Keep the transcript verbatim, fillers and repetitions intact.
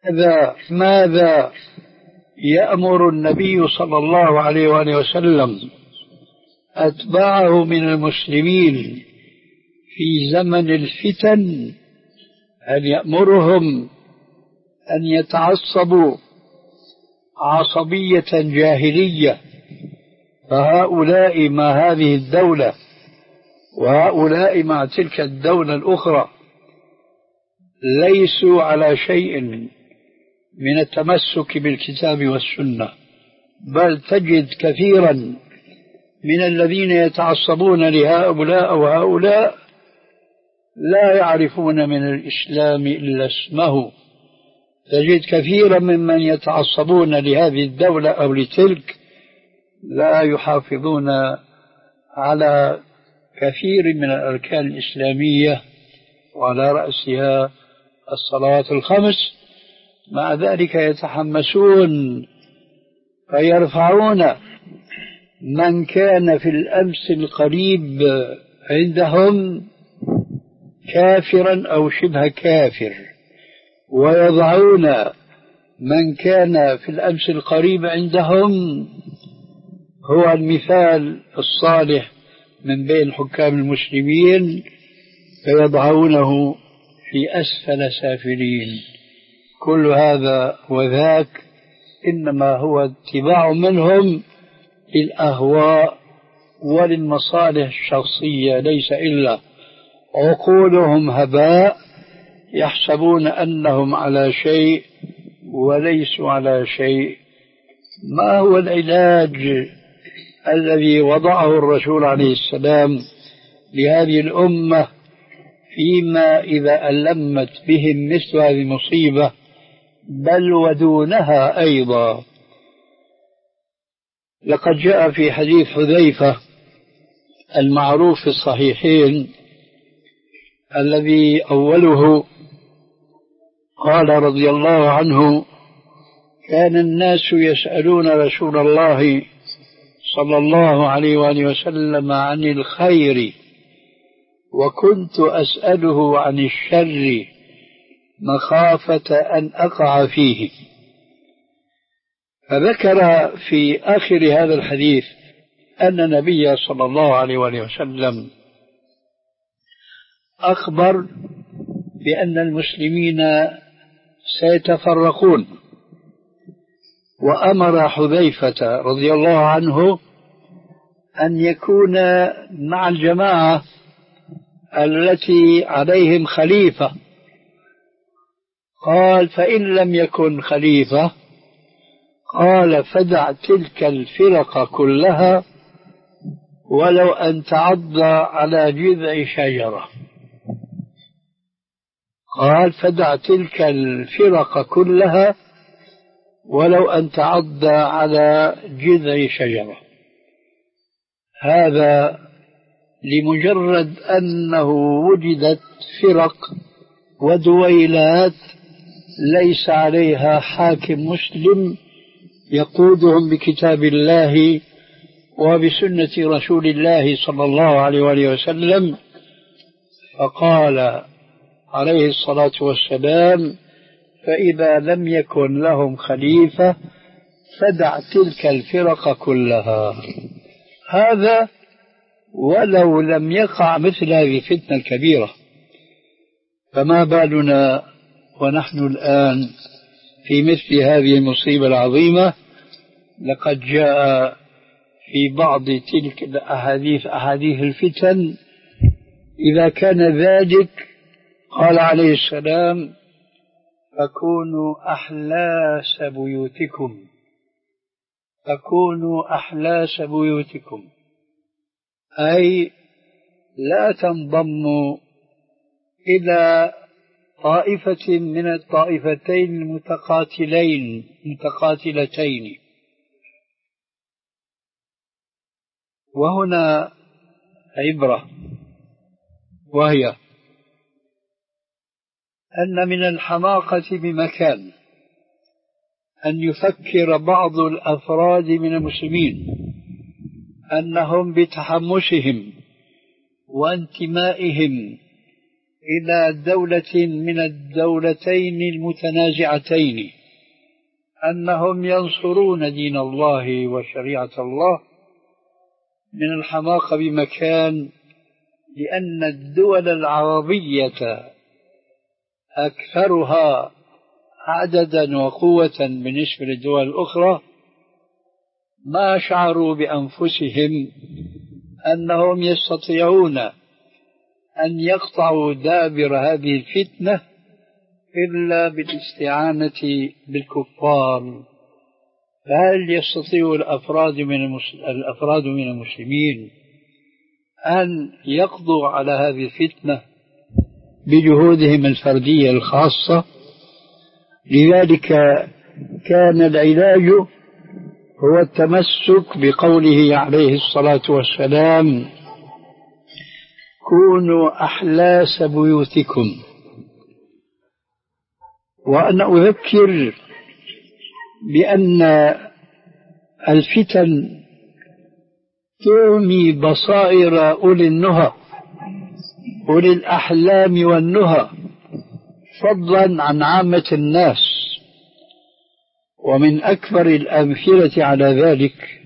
ماذا ماذا يأمر النبي صلى الله عليه وآله وسلم أتباعه من المسلمين في زمن الفتن؟ أن يأمرهم أن يتعصبوا عصبية جاهلية، فهؤلاء مع هذه الدولة وهؤلاء مع تلك الدولة الأخرى ليسوا على شيء من التمسك بالكتاب والسنة، بل تجد كثيرا من الذين يتعصبون لهؤلاء وهؤلاء لا يعرفون من الإسلام إلا اسمه. تجد كثيرا ممن يتعصبون لهذه الدولة أو لتلك لا يحافظون على كثير من الأركان الإسلامية وعلى رأسها الصلوات الخمس، مع ذلك يتحمسون فيرفعون من كان في الأمس القريب عندهم كافرا أو شبه كافر، ويضعون من كان في الأمس القريب عندهم هو المثال الصالح من بين حكام المسلمين، فيضعونه في أسفل سافلين. كل هذا وذاك إنما هو اتباع منهم للأهواء وللمصالح الشخصية، ليس إلا عقولهم هباء يحسبون أنهم على شيء وليسوا على شيء. ما هو العلاج الذي وضعه الرسول عليه السلام لهذه الأمة فيما إذا ألمت بهم مثل هذه المصيبة بل ودونها أيضا؟ لقد جاء في حديث حذيفة المعروف في الصحيحين الذي أوله قال رضي الله عنه: كان الناس يسألون رسول الله صلى الله عليه وآله وسلم عن الخير وكنت أسأله عن الشر مخافة أن أقع فيه. فذكر في آخر هذا الحديث أن النبي صلى الله عليه وآله وسلم أخبر بأن المسلمين سيتفرقون، وأمر حذيفة رضي الله عنه أن يكون مع الجماعة التي عليهم خليفة. قال: فإن لم يكن خليفة، قال: فدع تلك الفرق كلها ولو أن تعض على جذع شجرة. قال: فدع تلك الفرق كلها ولو أن تعض على جذع شجرة. هذا لمجرد أنه وجدت فرق ودويلات ليس عليها حاكم مسلم يقودهم بكتاب الله وبسنة رسول الله صلى الله عليه وآله وسلم. فقال عليه الصلاة والسلام: فإذا لم يكن لهم خليفة فدع تلك الفرق كلها. هذا ولو لم يقع مثل هذه الفتنة الكبيرة، فما بالنا ونحن الآن في مثل هذه المصيبة العظيمة؟ لقد جاء في بعض تلك الأحاديث أحاديث الفتن: إذا كان ذلك قال عليه السلام: فكونوا أحلاس بيوتكم، فكونوا أحلاس بيوتكم، أي لا تنضموا إلى طائفة من الطائفتين المتقاتلين متقاتلتين. وهنا عبرة، وهي أن من الحماقة بمكان أن يفكر بعض الأفراد من المسلمين أنهم بتحمسهم وانتمائهم إلى دولة من الدولتين المتنازعتين أنهم ينصرون دين الله وشريعة الله من الحماقة بمكان، لأن الدول العربية أكثرها عددا وقوة بالنسبة للدول الأخرى ما شعروا بأنفسهم أنهم يستطيعون أن يقطعوا دابر هذه الفتنة إلا بالاستعانة بالكفار. فهل يستطيع الأفراد من الأفراد من المسلمين أن يقضوا على هذه الفتنة بجهودهم الفردية الخاصة؟ لذلك كان العلاج هو التمسك بقوله عليه الصلاة والسلام: كونوا أحلاس بيوتكم. وأنا أذكر بأن الفتن تعمي بصائر أولي النهى، أولي الأحلام والنهى، فضلا عن عامة الناس. ومن أكبر الأمثلة على ذلك